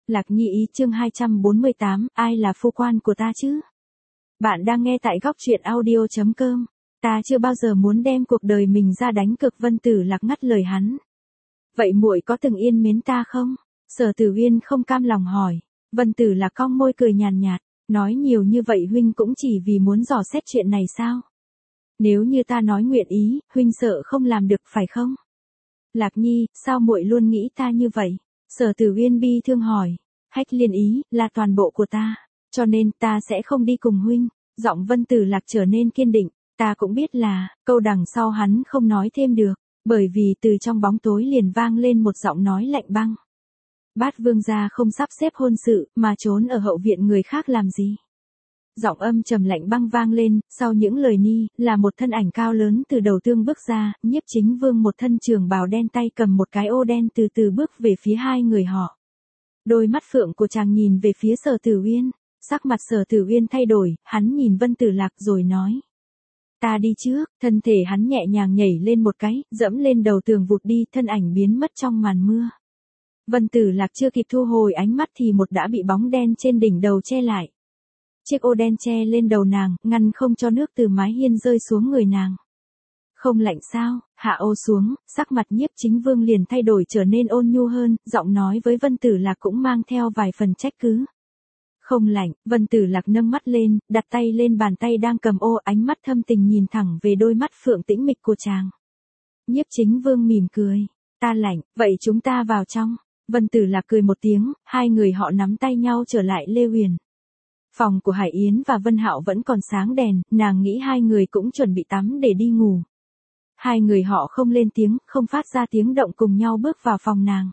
Lạc Nhi ý chương 248, ai là phu quan của ta chứ? Bạn đang nghe tại góc truyện audio.com. Ta chưa bao giờ muốn đem cuộc đời mình ra đánh cược. Vân Tử Lạc ngắt lời hắn. Vậy muội có từng yên mến ta không? Sở Tử Uyên không cam lòng hỏi. Vân Tử Lạc cong môi cười nhàn nhạt, nói nhiều như vậy huynh cũng chỉ vì muốn dò xét chuyện này sao? Nếu như ta nói nguyện ý, huynh sợ không làm được phải không? Lạc Nhi, sao muội luôn nghĩ ta như vậy? Sở Tử Uyên bi thương hỏi. Hách Liên ý, là toàn bộ của ta, cho nên ta sẽ không đi cùng huynh. Giọng Vân Tử Lạc trở nên kiên định, ta cũng biết là, câu đằng sau hắn không nói thêm được, bởi vì từ trong bóng tối liền vang lên một giọng nói lạnh băng. Bát vương gia không sắp xếp hôn sự, mà trốn ở hậu viện người khác làm gì? Giọng âm trầm lạnh băng vang lên, sau những lời ni, là một thân ảnh cao lớn từ đầu tương bước ra, Nhiếp Chính Vương một thân trường bào đen tay cầm một cái ô đen từ từ bước về phía hai người họ. Đôi mắt phượng của chàng nhìn về phía Sở Tử Uyên, sắc mặt Sở Tử Uyên thay đổi, hắn nhìn Vân Tử Lạc rồi nói. Ta đi trước, thân thể hắn nhẹ nhàng nhảy lên một cái, dẫm lên đầu tường vụt đi, thân ảnh biến mất trong màn mưa. Vân Tử Lạc chưa kịp thu hồi ánh mắt thì một đã bị bóng đen trên đỉnh đầu che lại. Chiếc ô đen che lên đầu nàng, ngăn không cho nước từ mái hiên rơi xuống người nàng. Không lạnh sao? Hạ ô xuống, sắc mặt Nhiếp Chính Vương liền thay đổi trở nên ôn nhu hơn, giọng nói với Vân Tử Lạc cũng mang theo vài phần trách cứ. Không lạnh, Vân Tử Lạc nâng mắt lên, đặt tay lên bàn tay đang cầm ô, ánh mắt thâm tình nhìn thẳng về đôi mắt phượng tĩnh mịch của chàng. Nhiếp Chính Vương mỉm cười. Ta lạnh, vậy chúng ta vào trong. Vân Tử Lạc cười một tiếng, hai người họ nắm tay nhau trở lại Lê Huyền. Phòng của Hải Yến và Vân Hạo vẫn còn sáng đèn, nàng nghĩ hai người cũng chuẩn bị tắm để đi ngủ. Hai người họ không lên tiếng, không phát ra tiếng động cùng nhau bước vào phòng nàng.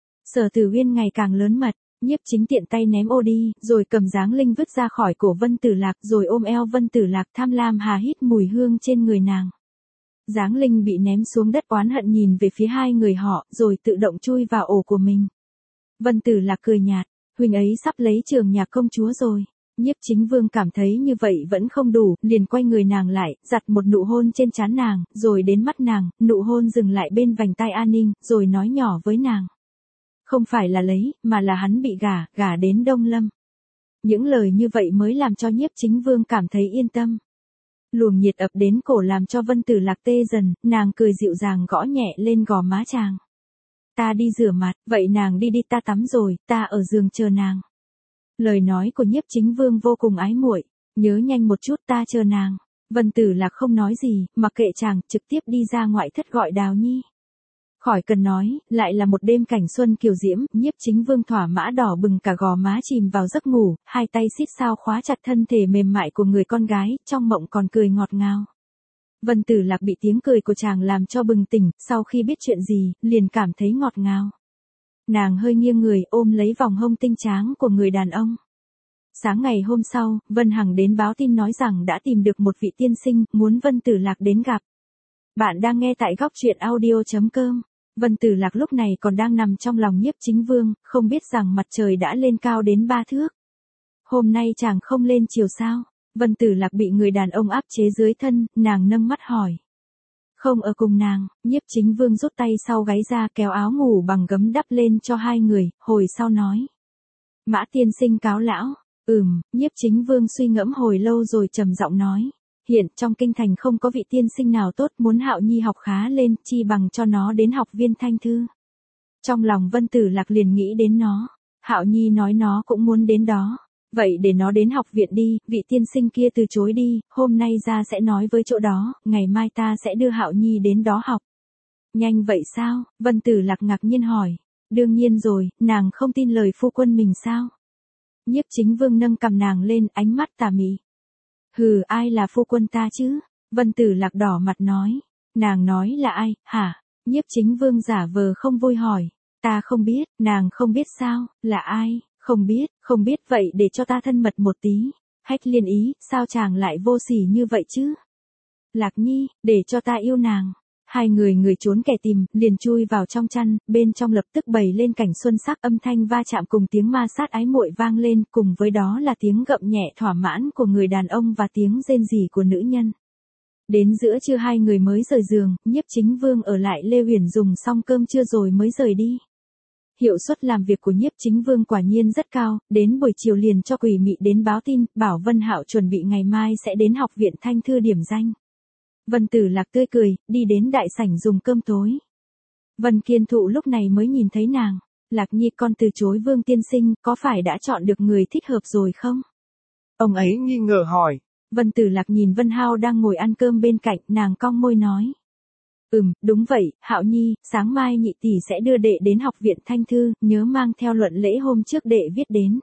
Sở Tử Uyên ngày càng lớn mật, Nhiếp Chính tiện tay ném ô đi, rồi cầm dáng linh vứt ra khỏi cổ Vân Tử Lạc, rồi ôm eo Vân Tử Lạc tham lam hà hít mùi hương trên người nàng. Dáng linh bị ném xuống đất oán hận nhìn về phía hai người họ, rồi tự động chui vào ổ của mình. Vân Tử Lạc cười nhạt, huynh ấy sắp lấy Trường Nhạc công chúa rồi. Nhiếp Chính Vương cảm thấy như vậy vẫn không đủ, liền quay người nàng lại, giặt một nụ hôn trên trán nàng, rồi đến mắt nàng, nụ hôn dừng lại bên vành tai An Ninh, rồi nói nhỏ với nàng. Không phải là lấy, mà là hắn bị gả đến Đông Lâm. Những lời như vậy mới làm cho Nhiếp Chính Vương cảm thấy yên tâm. Luồng nhiệt ập đến cổ làm cho Vân Tử Lạc tê dần, nàng cười dịu dàng gõ nhẹ lên gò má chàng. Ta đi rửa mặt, vậy nàng đi ta tắm rồi, ta ở giường chờ nàng. Lời nói của Nhiếp Chính Vương vô cùng ái muội, nhớ nhanh một chút ta chờ nàng. Vân Tử Lạc không nói gì, mặc kệ chàng, trực tiếp đi ra ngoại thất gọi Đào Nhi. Khỏi cần nói, lại là một đêm cảnh xuân kiều diễm, Nhiếp Chính Vương thỏa mã đỏ bừng cả gò má chìm vào giấc ngủ, hai tay xít sao khóa chặt thân thể mềm mại của người con gái, trong mộng còn cười ngọt ngào. Vân Tử Lạc bị tiếng cười của chàng làm cho bừng tỉnh, sau khi biết chuyện gì, liền cảm thấy ngọt ngào. Nàng hơi nghiêng người ôm lấy vòng hông tinh tráng của người đàn ông. Sáng ngày hôm sau, Vân Hằng đến báo tin nói rằng đã tìm được một vị tiên sinh, muốn Vân Tử Lạc đến gặp. Bạn đang nghe tại góc truyện audio.com. Vân Tử Lạc lúc này còn đang nằm trong lòng Nhiếp Chính Vương, không biết rằng mặt trời đã lên cao đến 3 thước. Hôm nay chàng không lên chiều sao? Vân Tử Lạc bị người đàn ông áp chế dưới thân, nàng nâng mắt hỏi. Không ở cùng nàng, Nhiếp Chính Vương rút tay sau gáy ra kéo áo ngủ bằng gấm đắp lên cho hai người, hồi sau nói. Mã tiên sinh cáo lão. Nhiếp Chính Vương suy ngẫm hồi lâu rồi trầm giọng nói. Hiện trong kinh thành không có vị tiên sinh nào tốt, muốn Hạo Nhi học khá lên, chi bằng cho nó đến học viên Thanh Thư. Trong lòng Vân Tử Lạc liền nghĩ đến nó. Hạo Nhi nói nó cũng muốn đến đó. Vậy để nó đến học viện đi, vị tiên sinh kia từ chối đi, hôm nay ra sẽ nói với chỗ đó, ngày mai ta sẽ đưa Hạo Nhi đến đó học. Nhanh vậy sao? Vân Tử Lạc ngạc nhiên hỏi. Đương nhiên rồi, nàng không tin lời phu quân mình sao? Nhiếp Chính Vương nâng cằm nàng lên, ánh mắt tà mị. Hừ, ai là phu quân ta chứ? Vân Tử Lạc đỏ mặt nói. Nàng nói là ai, hả? Nhiếp Chính Vương giả vờ không vui hỏi. Ta không biết, nàng không biết sao, là ai? Không biết vậy để cho ta thân mật một tí. Hách Liên ý, sao chàng lại vô sỉ như vậy chứ? Lạc Nhi, để cho ta yêu nàng. Hai người trốn kẻ tìm, liền chui vào trong chăn, bên trong lập tức bày lên cảnh xuân sắc, âm thanh va chạm cùng tiếng ma sát ái muội vang lên, cùng với đó là tiếng gậm nhẹ thỏa mãn của người đàn ông và tiếng rên rỉ của nữ nhân. Đến giữa trưa hai người mới rời giường, Nhiếp Chính Vương ở lại Lê Huyền dùng xong cơm trưa rồi mới rời đi. Hiệu suất làm việc của Nhiếp Chính Vương quả nhiên rất cao, đến buổi chiều liền cho Quỷ Mị đến báo tin, bảo Vân Hạo chuẩn bị ngày mai sẽ đến học viện Thanh Thư điểm danh. Vân Tử Lạc tươi cười, đi đến đại sảnh dùng cơm tối. Vân Kiên Thụ lúc này mới nhìn thấy nàng. Lạc Nhi, con từ chối Vương tiên sinh, có phải đã chọn được người thích hợp rồi không? Ông ấy nghi ngờ hỏi. Vân Tử Lạc nhìn Vân Hao đang ngồi ăn cơm bên cạnh, nàng cong môi nói. Đúng vậy, Hạo Nhi, sáng mai nhị tỷ sẽ đưa đệ đến học viện Thanh Thư, nhớ mang theo luận lễ hôm trước đệ viết đến.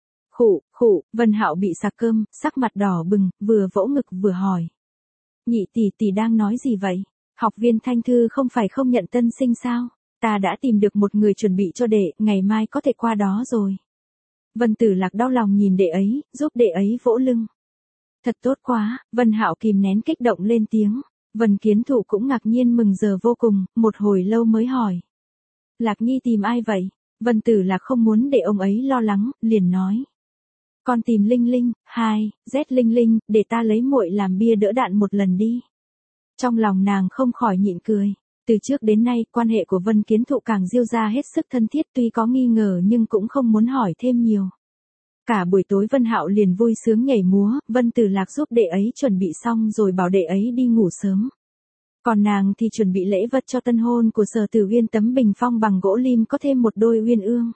Khụ, Vân Hạo bị sặc cơm, sắc mặt đỏ bừng, vừa vỗ ngực vừa hỏi. Nhị tỷ đang nói gì vậy? Học viên Thanh Thư không phải không nhận tân sinh sao? Ta đã tìm được một người chuẩn bị cho đệ, ngày mai có thể qua đó rồi. Vân Tử Lạc đau lòng nhìn đệ ấy, giúp đệ ấy vỗ lưng. Thật tốt quá, Vân Hạo kìm nén kích động lên tiếng. Vân Kiến Thụ cũng ngạc nhiên mừng giờ vô cùng, một hồi lâu mới hỏi. Lạc Nhi tìm ai vậy? Vân Tử Lạc không muốn để ông ấy lo lắng, liền nói. Con tìm Linh Linh, Z Linh, để ta lấy muội làm bia đỡ đạn một lần đi. Trong lòng nàng không khỏi nhịn cười. Từ trước đến nay, quan hệ của Vân Kiến Thụ càng diêu ra hết sức thân thiết, tuy có nghi ngờ nhưng cũng không muốn hỏi thêm nhiều. Cả buổi tối Vân Hạo liền vui sướng nhảy múa, Vân Tử Lạc giúp đệ ấy chuẩn bị xong rồi bảo đệ ấy đi ngủ sớm. Còn nàng thì chuẩn bị lễ vật cho tân hôn của Sở Tử Uyên, tấm bình phong bằng gỗ lim có thêm một đôi uyên ương.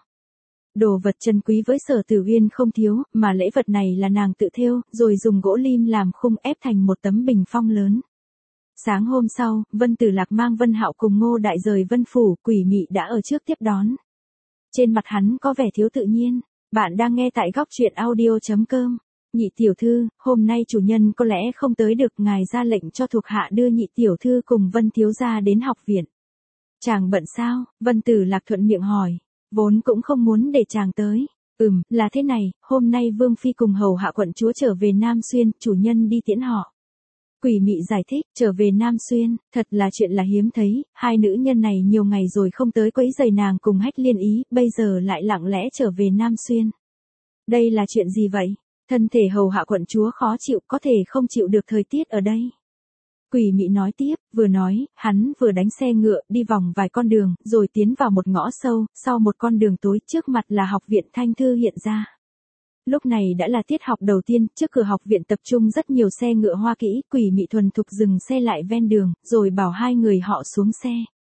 Đồ vật chân quý với Sở Tử Uyên không thiếu, mà lễ vật này là nàng tự thêu, rồi dùng gỗ lim làm khung ép thành một tấm bình phong lớn. Sáng hôm sau, Vân Tử Lạc mang Vân Hạo cùng Ngô Đại rời Vân Phủ, Quỷ Mị đã ở trước tiếp đón. Trên mặt hắn có vẻ thiếu tự nhiên. Bạn đang nghe tại góc truyện audio.com. Nhị tiểu thư, hôm nay chủ nhân có lẽ không tới được, ngài ra lệnh cho thuộc hạ đưa nhị tiểu thư cùng Vân thiếu gia đến học viện. Chàng bận sao? Vân Tử Lạc thuận miệng hỏi. Vốn cũng không muốn để chàng tới. Là thế này, hôm nay Vương Phi cùng hầu hạ quận chúa trở về Nam Xuyên, chủ nhân đi tiễn họ. Quỷ Mị giải thích, trở về Nam Xuyên, thật là chuyện là hiếm thấy, hai nữ nhân này nhiều ngày rồi không tới quấy rầy nàng cùng Hách Liên Ý, bây giờ lại lặng lẽ trở về Nam Xuyên. Đây là chuyện gì vậy? Thân thể hầu hạ quận chúa khó chịu, có thể không chịu được thời tiết ở đây. Quỷ Mị nói tiếp, vừa nói, hắn vừa đánh xe ngựa, đi vòng vài con đường, rồi tiến vào một ngõ sâu, sau một con đường tối, trước mặt là học viện Thanh Thư hiện ra. Lúc này đã là tiết học đầu tiên, trước cửa học viện tập trung rất nhiều xe ngựa hoa kỹ, Quỷ Mị thuần thục dừng xe lại ven đường, rồi bảo hai người họ xuống xe.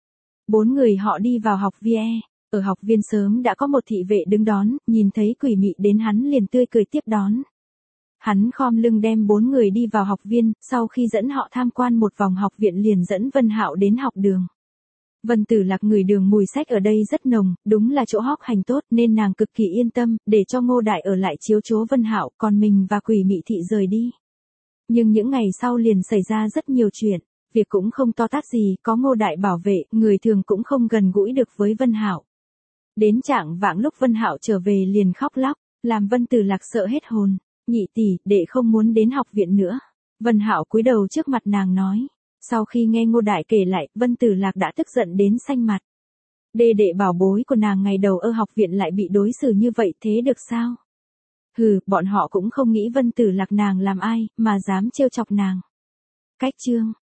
4 người họ đi vào học viên. Ở học viên sớm đã có một thị vệ đứng đón, nhìn thấy Quỷ Mị đến hắn liền tươi cười tiếp đón. Hắn khom lưng đem 4 người đi vào học viên, sau khi dẫn họ tham quan một vòng học viện liền dẫn Vân Hạo đến học đường. Vân Tử Lạc ngửi đường mùi sách ở đây rất nồng, đúng là chỗ học hành tốt nên nàng cực kỳ yên tâm, để cho Ngô Đại ở lại chiếu cố Vân Hạo, còn mình và Quỷ Mị thị rời đi. Nhưng những ngày sau liền xảy ra rất nhiều chuyện, việc cũng không to tát gì, có Ngô Đại bảo vệ, người thường cũng không gần gũi được với Vân Hạo. Đến chạng vạng lúc Vân Hạo trở về liền khóc lóc, làm Vân Tử Lạc sợ hết hồn. Nhị tỷ, đệ không muốn đến học viện nữa. Vân Hạo cúi đầu trước mặt nàng nói. Sau khi nghe Ngô Đại kể lại, Vân Tử Lạc đã tức giận đến xanh mặt. Đệ bảo bối của nàng ngày đầu ở học viện lại bị đối xử như vậy, thế được sao? Bọn họ cũng không nghĩ Vân Tử Lạc nàng làm ai, mà dám trêu chọc nàng. Cách chương